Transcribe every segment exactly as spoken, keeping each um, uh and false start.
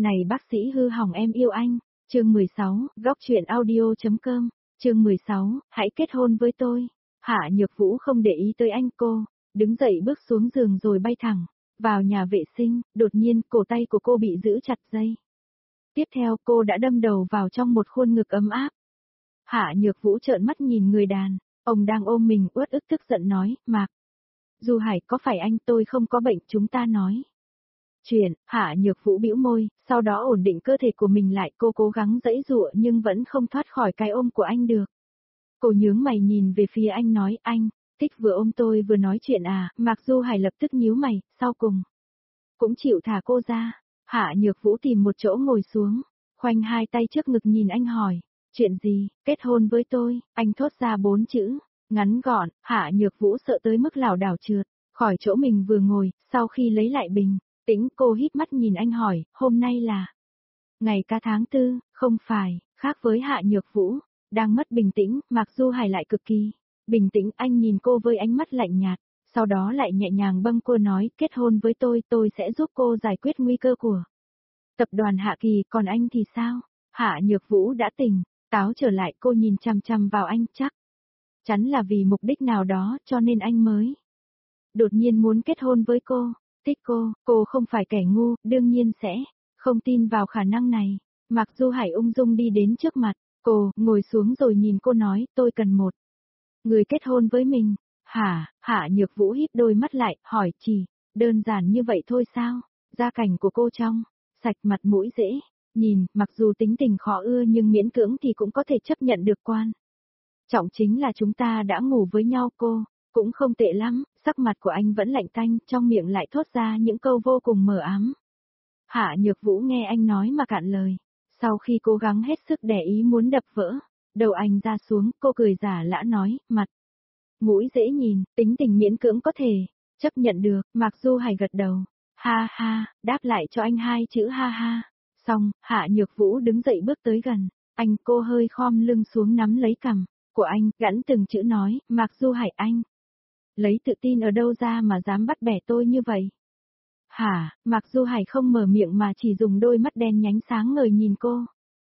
Này bác sĩ hư hỏng em yêu anh, chương mười sáu, góc truyện audio.com, chương mười sáu, hãy kết hôn với tôi. Hạ Nhược Vũ không để ý tới anh cô, đứng dậy bước xuống giường rồi bay thẳng, vào nhà vệ sinh, đột nhiên cổ tay của cô bị giữ chặt dây. Tiếp theo cô đã đâm đầu vào trong một khuôn ngực ấm áp. Hạ Nhược Vũ trợn mắt nhìn người đàn, ông đang ôm mình uất ức tức giận nói, Mạc. Du Hải có phải anh tôi không có bệnh chúng ta nói. Chuyện, Hạ Nhược Vũ bĩu môi, sau đó ổn định cơ thể của mình lại cô cố gắng giãy giụa nhưng vẫn không thoát khỏi cái ôm của anh được. Cô nhướng mày nhìn về phía anh nói anh, thích vừa ôm tôi vừa nói chuyện à, Mạc Du Hải lập tức nhíu mày, sau cùng. Cũng chịu thả cô ra, Hạ Nhược Vũ tìm một chỗ ngồi xuống, khoanh hai tay trước ngực nhìn anh hỏi, chuyện gì, kết hôn với tôi, anh thốt ra bốn chữ, ngắn gọn, Hạ Nhược Vũ sợ tới mức lảo đảo trượt, khỏi chỗ mình vừa ngồi, sau khi lấy lại bình tĩnh cô híp mắt nhìn anh hỏi, hôm nay là ngày ca tháng tư, không phải, khác với Hạ Nhược Vũ, đang mất bình tĩnh, Mạc Du Hải lại cực kỳ bình tĩnh, anh nhìn cô với ánh mắt lạnh nhạt, sau đó lại nhẹ nhàng bâng cô nói, kết hôn với tôi, tôi sẽ giúp cô giải quyết nguy cơ của tập đoàn Hạ Kỳ, còn anh thì sao? Hạ Nhược Vũ đã tỉnh táo trở lại, cô nhìn chằm chằm vào anh, chắc chắn là vì mục đích nào đó, cho nên anh mới đột nhiên muốn kết hôn với cô. Thích cô, cô không phải kẻ ngu, đương nhiên sẽ không tin vào khả năng này. Mạc Du Hải ung dung đi đến trước mặt cô, ngồi xuống rồi nhìn cô nói, tôi cần một người kết hôn với mình. Hả? Hạ Nhược Vũ híp đôi mắt lại, hỏi, chỉ đơn giản như vậy thôi sao? Gia cảnh của cô trong sạch, mặt mũi dễ nhìn, mặc dù tính tình khó ưa nhưng miễn cưỡng thì cũng có thể chấp nhận được, quan trọng chính là chúng ta đã ngủ với nhau. Cô cũng không tệ lắm, sắc mặt của anh vẫn lạnh tanh, trong miệng lại thốt ra những câu vô cùng mờ ám. Hạ Nhược Vũ nghe anh nói mà cạn lời, sau khi cố gắng hết sức để ý muốn đập vỡ đầu anh ra xuống, cô cười giả lã nói, mặt mũi dễ nhìn, tính tình miễn cưỡng có thể chấp nhận được. Mạc Du Hải gật đầu, ha ha, đáp lại cho anh hai chữ ha ha. Xong, Hạ Nhược Vũ đứng dậy bước tới gần anh, cô hơi khom lưng xuống nắm lấy cằm của anh, gắn từng chữ nói, Mạc Du Hải, anh lấy tự tin ở đâu ra mà dám bắt bẻ tôi như vậy? Hả? Mạc Du Hải không mở miệng mà chỉ dùng đôi mắt đen nhánh sáng ngời nhìn cô.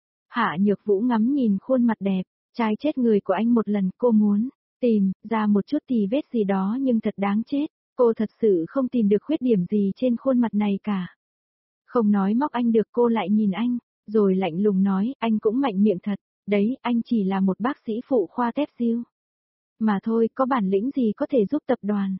Hạ Nhược Vũ ngắm nhìn khuôn mặt đẹp trai chết người của anh một lần, cô muốn tìm ra một chút tì vết gì đó nhưng thật đáng chết, cô thật sự không tìm được khuyết điểm gì trên khuôn mặt này cả. Không nói móc anh được, cô lại nhìn anh, rồi lạnh lùng nói, anh cũng mạnh miệng thật, đấy, anh chỉ là một bác sĩ phụ khoa tép diêu mà thôi, có bản lĩnh gì có thể giúp tập đoàn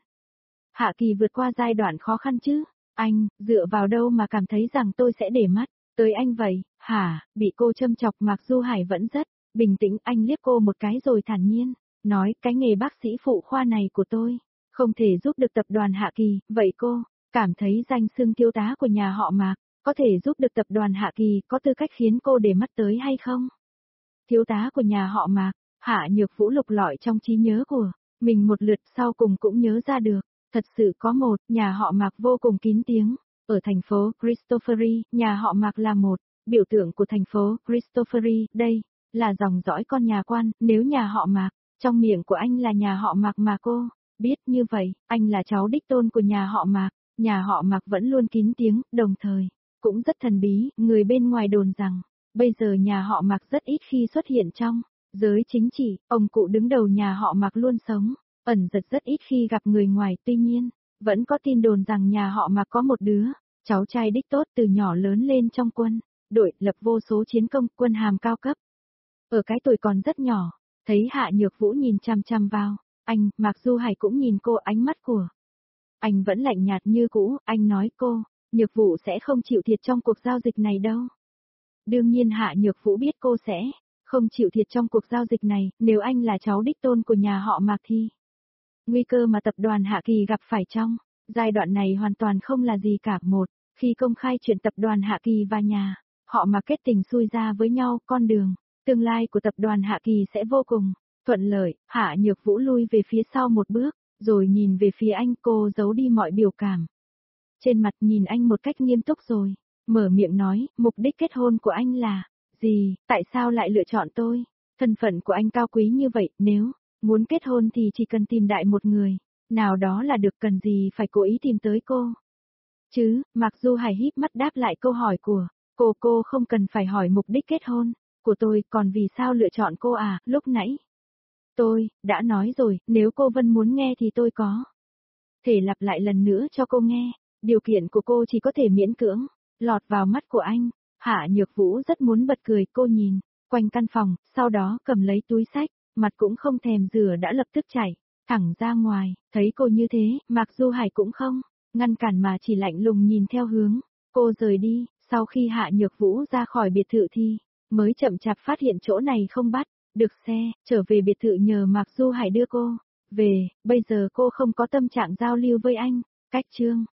Hạ Kỳ vượt qua giai đoạn khó khăn chứ? Anh, dựa vào đâu mà cảm thấy rằng tôi sẽ để mắt tới anh vậy? Hả? Bị cô châm chọc, Mạc Du Hải vẫn rất bình tĩnh, anh liếc cô một cái rồi thản nhiên nói, cái nghề bác sĩ phụ khoa này của tôi không thể giúp được tập đoàn Hạ Kỳ, vậy cô cảm thấy danh xưng thiếu tá của nhà họ Mạc có thể giúp được tập đoàn Hạ Kỳ, có tư cách khiến cô để mắt tới hay không? Thiếu tá của nhà họ Mạc? Hạ Nhược Vũ lục lọi trong trí nhớ của mình một lượt, sau cùng cũng nhớ ra được, thật sự có một nhà họ Mạc vô cùng kín tiếng ở thành phố Christophery. Nhà họ Mạc là một biểu tượng của thành phố Christophery, đây là dòng dõi con nhà quan. Nếu nhà họ Mạc trong miệng của anh là nhà họ Mạc mà cô biết như vậy, anh là cháu đích tôn của nhà họ Mạc. Nhà họ Mạc vẫn luôn kín tiếng, đồng thời cũng rất thần bí. Người bên ngoài đồn rằng bây giờ nhà họ Mạc rất ít khi xuất hiện trong giới chính trị, ông cụ đứng đầu nhà họ Mạc luôn sống ẩn giật, rất ít khi gặp người ngoài. Tuy nhiên, vẫn có tin đồn rằng nhà họ Mạc có một đứa cháu trai đích tốt, từ nhỏ lớn lên trong quân đội, lập vô số chiến công, quân hàm cao cấp. Ở cái tuổi còn rất nhỏ, thấy Hạ Nhược Vũ nhìn chăm chăm vào anh, Mạc Du Hải cũng nhìn cô, ánh mắt của anh vẫn lạnh nhạt như cũ. Anh nói, cô Nhược Vũ sẽ không chịu thiệt trong cuộc giao dịch này đâu. Đương nhiên Hạ Nhược Vũ biết cô sẽ không chịu thiệt trong cuộc giao dịch này, nếu anh là cháu đích tôn của nhà họ Mạc thì nguy cơ mà tập đoàn Hạ Kỳ gặp phải trong giai đoạn này hoàn toàn không là gì cả. Một, khi công khai chuyện tập đoàn Hạ Kỳ và nhà họ Mạc kết tình xui ra với nhau, con đường tương lai của tập đoàn Hạ Kỳ sẽ vô cùng thuận lợi. Hạ Nhược Vũ lui về phía sau một bước, rồi nhìn về phía anh, cô giấu đi mọi biểu cảm trên mặt, nhìn anh một cách nghiêm túc rồi mở miệng nói, mục đích kết hôn của anh là gì? Tại sao lại lựa chọn tôi? Thân phận của anh cao quý như vậy, nếu muốn kết hôn thì chỉ cần tìm đại một người nào đó là được, cần gì phải cố ý tìm tới cô chứ? Mạc Du Hải híp mắt đáp lại câu hỏi của Cô cô không cần phải hỏi mục đích kết hôn của tôi, còn vì sao lựa chọn cô à, lúc nãy. Tôi, đã nói rồi, nếu cô Vân muốn nghe thì tôi có thể lặp lại lần nữa cho cô nghe, điều kiện của cô chỉ có thể miễn cưỡng, lọt vào mắt của anh. Hạ Nhược Vũ rất muốn bật cười, cô nhìn quanh căn phòng, sau đó cầm lấy túi xách, mặt cũng không thèm rửa đã lập tức chạy thẳng ra ngoài, thấy cô như thế, Mạc Du Hải cũng không ngăn cản mà chỉ lạnh lùng nhìn theo hướng cô rời đi. Sau khi Hạ Nhược Vũ ra khỏi biệt thự thì mới chậm chạp phát hiện chỗ này không bắt được xe, trở về biệt thự nhờ Mạc Du Hải đưa cô về, bây giờ cô không có tâm trạng giao lưu với anh. Cách chương